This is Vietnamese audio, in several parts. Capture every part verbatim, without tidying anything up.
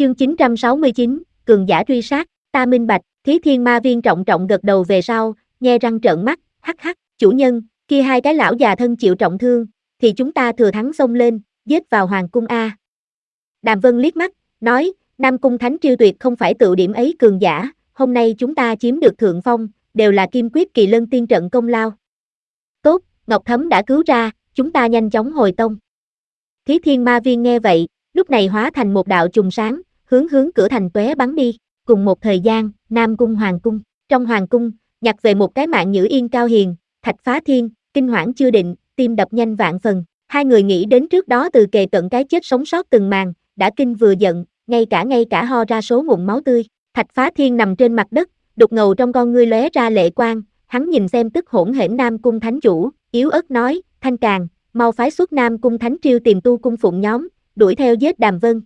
Chương chín trăm sáu mươi chín, cường giả truy sát, ta minh bạch. Thí Thiên Ma Viên trọng trọng gật đầu về sau, nhe răng trợn mắt, hắc hắc, chủ nhân, kia hai cái lão già thân chịu trọng thương, thì chúng ta thừa thắng xông lên, giết vào hoàng cung a. Đàm Vân liếc mắt, nói, Nam Cung Thánh Triều tuyệt không phải tự điểm ấy cường giả, hôm nay chúng ta chiếm được thượng phong, đều là Kim Quyết Kỳ Lân tiên trận công lao. Tốt, Ngọc Thấm đã cứu ra, chúng ta nhanh chóng hồi tông. Thí Thiên Ma Viên nghe vậy, lúc này hóa thành một đạo chùm sáng, hướng hướng cửa thành tóe bắn đi. Cùng một thời gian, Nam Cung Hoàng Cung, trong Hoàng Cung, nhặt về một cái mạng Nhữ Yên Cao Hiền, Thạch Phá Thiên, kinh hoảng chưa định, tim đập nhanh vạn phần. Hai người nghĩ đến trước đó từ kề cận cái chết sống sót từng màn, đã kinh vừa giận, ngay cả ngay cả ho ra số ngụm máu tươi. Thạch Phá Thiên nằm trên mặt đất, đục ngầu trong con ngươi lóe ra lệ quang, hắn nhìn xem tức hỗn hển Nam Cung Thánh Chủ, yếu ớt nói, Thanh Càn, mau phái xuất Nam Cung Thánh Triều tìm tu cung phụng nhóm, đuổi theo giết Đàm Vân.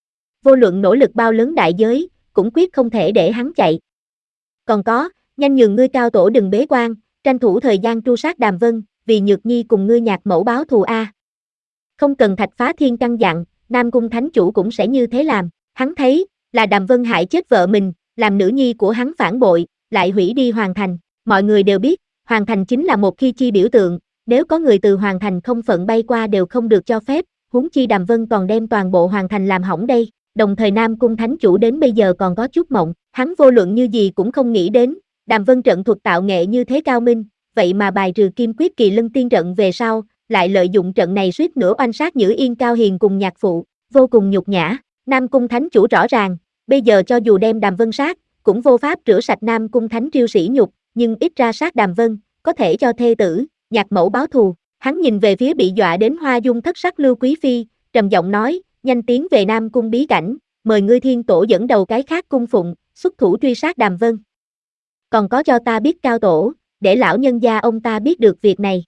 Vô luận nỗ lực bao lớn đại giới, cũng quyết không thể để hắn chạy. Còn có, nhanh nhường ngươi cao tổ đừng bế quan, tranh thủ thời gian tru sát Đàm Vân, vì Nhược Nhi cùng ngươi nhạc mẫu báo thù a. Không cần Thạch Phá Thiên căn dặn, Nam Cung Thánh Chủ cũng sẽ như thế làm. Hắn thấy, là Đàm Vân hại chết vợ mình, làm nữ nhi của hắn phản bội, lại hủy đi Hoàng Thành. Mọi người đều biết, Hoàng Thành chính là một khi chi biểu tượng, nếu có người từ Hoàng Thành không phận bay qua đều không được cho phép, huống chi Đàm Vân còn đem toàn bộ Hoàng Thành làm hỏng đây. Đồng thời Nam Cung Thánh Chủ đến bây giờ còn có chút mộng, hắn vô luận như gì cũng không nghĩ đến, Đàm Vân trận thuật tạo nghệ như thế cao minh, vậy mà bài trừ Kim Quyết Kỳ Lân tiên trận về sau, lại lợi dụng trận này suýt nữa oanh sát Nhữ Yên Cao Hiền cùng nhạc phụ, vô cùng nhục nhã. Nam Cung Thánh Chủ rõ ràng, bây giờ cho dù đem Đàm Vân sát, cũng vô pháp rửa sạch Nam Cung Thánh Triều sỉ nhục, nhưng ít ra sát Đàm Vân, có thể cho thê tử, nhạc mẫu báo thù. Hắn nhìn về phía bị dọa đến hoa dung thất sắc Lưu Quý Phi, trầm giọng nói, nhanh tiến về Nam Cung bí cảnh, mời ngươi Thiên Tổ dẫn đầu cái khác cung phụng, xuất thủ truy sát Đàm Vân. Còn có cho ta biết cao tổ, để lão nhân gia ông ta biết được việc này.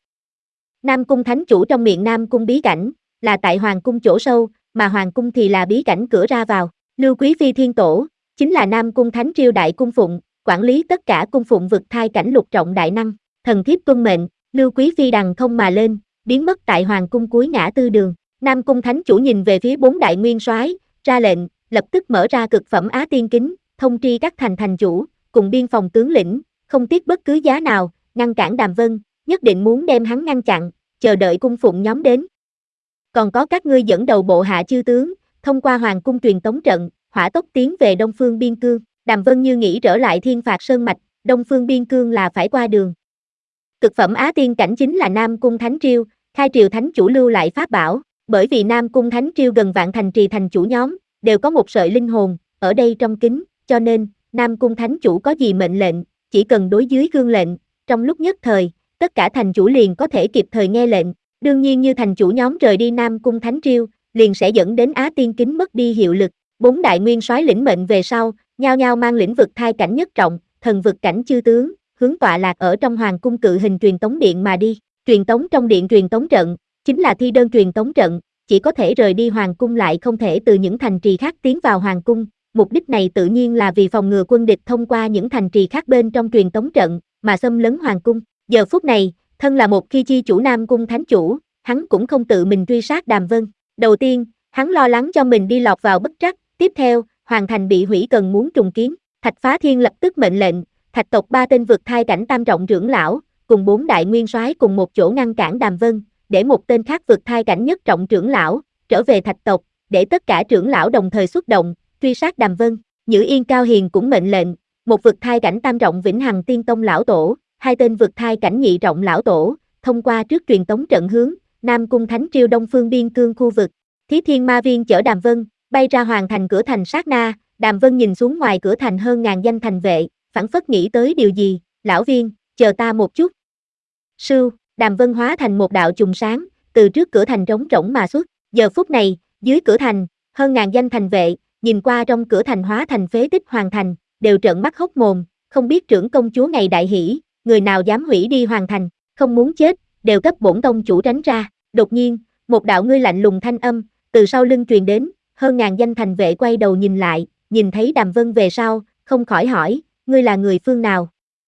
Nam Cung Thánh Chủ trong miệng Nam Cung bí cảnh, là tại Hoàng Cung chỗ sâu, mà Hoàng Cung thì là bí cảnh cửa ra vào. Lưu Quý Phi Thiên Tổ, chính là Nam Cung Thánh Triều đại cung phụng, quản lý tất cả cung phụng vực thai cảnh lục trọng đại năng. Thần thiếp tuân mệnh, Lưu Quý Phi đằng không mà lên, biến mất tại Hoàng Cung cuối ngã tư đường. Nam Cung Thánh Chủ nhìn về phía bốn đại nguyên soái, ra lệnh, lập tức mở ra cực phẩm Á Tiên Kính, thông tri các thành thành chủ, cùng biên phòng tướng lĩnh, không tiếc bất cứ giá nào, ngăn cản Đàm Vân, nhất định muốn đem hắn ngăn chặn, chờ đợi cung phụng nhóm đến. Còn có các ngươi dẫn đầu bộ hạ chư tướng, thông qua Hoàng Cung truyền tống trận, hỏa tốc tiến về Đông Phương Biên Cương. Đàm Vân như nghĩ trở lại Thiên Phạt Sơn Mạch, Đông Phương Biên Cương là phải qua đường. Cực phẩm Á Tiên Cảnh chính là Nam Cung Thánh Triều, khai triều Thánh Chủ lưu lại pháp bảo. Bởi vì Nam Cung Thánh Triều gần vạn thành trì thành chủ nhóm, đều có một sợi linh hồn, ở đây trong kính, cho nên, Nam Cung Thánh Chủ có gì mệnh lệnh, chỉ cần đối dưới gương lệnh, trong lúc nhất thời, tất cả thành chủ liền có thể kịp thời nghe lệnh. Đương nhiên như thành chủ nhóm rời đi Nam Cung Thánh Triều, liền sẽ dẫn đến Á Tiên Kính mất đi hiệu lực. Bốn đại nguyên soái lĩnh mệnh về sau, nhao nhao mang lĩnh vực thai cảnh nhất trọng, thần vực cảnh chư tướng, hướng tọa lạc ở trong Hoàng Cung cự hình truyền tống điện mà đi. Truyền tống trong điện truyền tống trận, chính là thi đơn truyền tống trận, chỉ có thể rời đi Hoàng Cung lại không thể từ những thành trì khác tiến vào Hoàng Cung. Mục đích này tự nhiên là vì phòng ngừa quân địch thông qua những thành trì khác bên trong truyền tống trận, mà xâm lấn Hoàng Cung. Giờ phút này, thân là một khi chi chủ Nam Cung Thánh Chủ, hắn cũng không tự mình truy sát Đàm Vân. Đầu tiên, hắn lo lắng cho mình đi lọt vào bất trắc, tiếp theo, Hoàng Thành bị hủy cần muốn trùng kiến. Thạch Phá Thiên lập tức mệnh lệnh, Thạch tộc ba tên vực thai cảnh tam trọng trưởng lão, cùng bốn đại nguyên soái cùng một chỗ ngăn cản Đàm Vân, để một tên khác vực thai cảnh nhất trọng trưởng lão, trở về Thạch tộc, để tất cả trưởng lão đồng thời xuất động, truy sát Đàm Vân. Nhữ Yên Cao Hiền cũng mệnh lệnh, một vực thai cảnh tam trọng Vĩnh Hằng Tiên Tông lão tổ, hai tên vực thai cảnh nhị trọng lão tổ, thông qua trước truyền tống trận hướng, Nam Cung Thánh Triều Đông Phương Biên Cương khu vực. Thí Thiên Ma Viên chở Đàm Vân, bay ra Hoàng Thành cửa thành sát na, Đàm Vân nhìn xuống ngoài cửa thành hơn ngàn danh thành vệ, phảng phất nghĩ tới điều gì, lão viên, chờ ta một chút. Sưu, Đàm Vân hóa thành một đạo chùm sáng, từ trước cửa thành trống rỗng mà xuất. Giờ phút này, dưới cửa thành, hơn ngàn danh thành vệ, nhìn qua trong cửa thành hóa thành phế tích Hoàng Thành, đều trợn mắt hốc mồm, không biết trưởng công chúa ngày đại hỷ, người nào dám hủy đi Hoàng Thành, không muốn chết, đều cấp bổn tông chủ tránh ra. Đột nhiên, một đạo ngươi lạnh lùng thanh âm, từ sau lưng truyền đến, hơn ngàn danh thành vệ quay đầu nhìn lại, nhìn thấy Đàm Vân về sau, không khỏi hỏi, ngươi là người phương nào?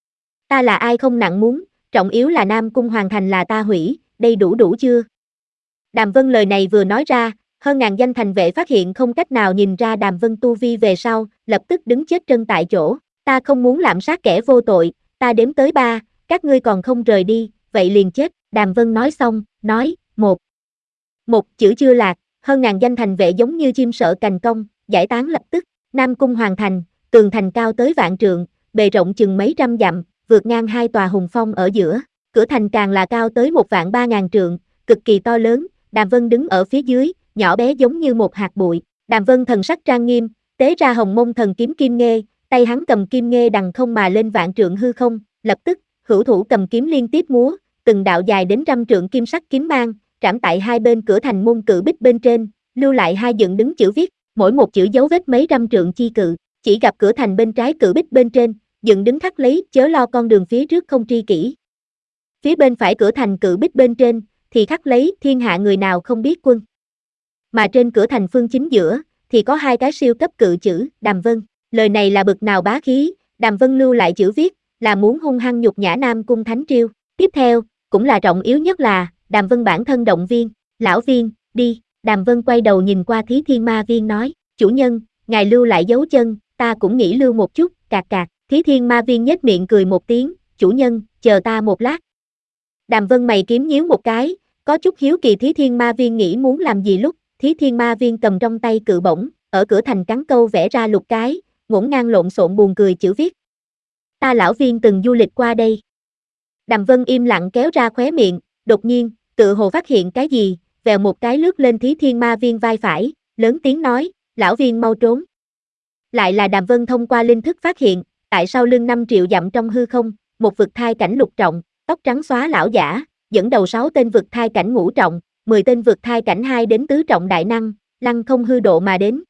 Ta là ai không nặng muốn, trọng yếu là Nam Cung Hoàng Thành là ta hủy, đây đủ đủ chưa? Đàm Vân lời này vừa nói ra, Hơn ngàn danh thành vệ phát hiện không cách nào nhìn ra Đàm Vân tu vi về sau, lập tức đứng chết chân tại chỗ. Ta không muốn lạm sát kẻ vô tội, ta đếm tới ba, các ngươi còn không rời đi, vậy liền chết. Đàm Vân nói xong, nói, một. Một chữ chưa lạc, hơn ngàn danh thành vệ giống như chim sợ cành cong, giải tán lập tức. Nam Cung hoàn thành, tường thành cao tới vạn trượng, bề rộng chừng mấy trăm dặm, vượt ngang hai tòa hùng phong ở giữa. Cửa thành càng là cao tới một vạn ba ngàn trượng, cực kỳ to lớn. Đàm Vân đứng ở phía dưới, nhỏ bé giống như một hạt bụi. Đàm Vân thần sắc trang nghiêm, tế ra hồng mông thần kiếm kim nghê, tay hắn cầm kim nghê đằng không mà lên vạn trượng hư không, lập tức, hữu thủ cầm kiếm liên tiếp múa, từng đạo dài đến trăm trượng kim sắc kiếm mang, trảm tại hai bên cửa thành môn cự bích bên trên, lưu lại hai dựng đứng chữ viết, mỗi một chữ dấu vết mấy trăm trượng chi cự, chỉ gặp cửa thành bên trái cự bích bên trên, dựng đứng khắc lấy, chớ lo con đường phía trước không tri kỷ. Phía bên phải cửa thành cự bích bên trên, thì khắc lấy, thiên hạ người nào không biết quân. Mà trên cửa thành phương chính giữa, thì có hai cái siêu cấp cự chữ, Đàm Vân. Lời này là bực nào bá khí, Đàm Vân lưu lại chữ viết, là muốn hung hăng nhục nhã Nam Cung Thánh Triều. Tiếp theo, cũng là trọng yếu nhất là, Đàm Vân bản thân động viên, lão viên, đi. Đàm Vân quay đầu nhìn qua Thí Thiên Ma Viên nói, chủ nhân, ngài lưu lại dấu chân, ta cũng nghĩ lưu một chút, cạc cạc. Thí Thiên Ma Viên nhếch miệng cười một tiếng, chủ nhân, chờ ta một lát. Đàm Vân mày kiếm nhíu một cái, có chút hiếu kỳ Thí Thiên Ma Viên nghĩ muốn làm gì lúc, Thí Thiên Ma Viên cầm trong tay cự bổng, ở cửa thành cắn câu vẽ ra lục cái, ngổn ngang lộn xộn buồn cười chữ viết. Ta lão viên từng du lịch qua đây. Đàm Vân im lặng kéo ra khóe miệng, đột nhiên, tự hồ phát hiện cái gì, vèo một cái lướt lên Thí Thiên Ma Viên vai phải, lớn tiếng nói, lão viên mau trốn. Lại là Đàm Vân thông qua linh thức phát hiện, tại sau lưng năm triệu dặm trong hư không, một vực thai cảnh lục trọng, tóc trắng xóa lão giả, dẫn đầu sáu tên vực thai cảnh ngũ trọng, mười tên vực thai cảnh hai đến tứ trọng đại năng, lăng không hư độ mà đến,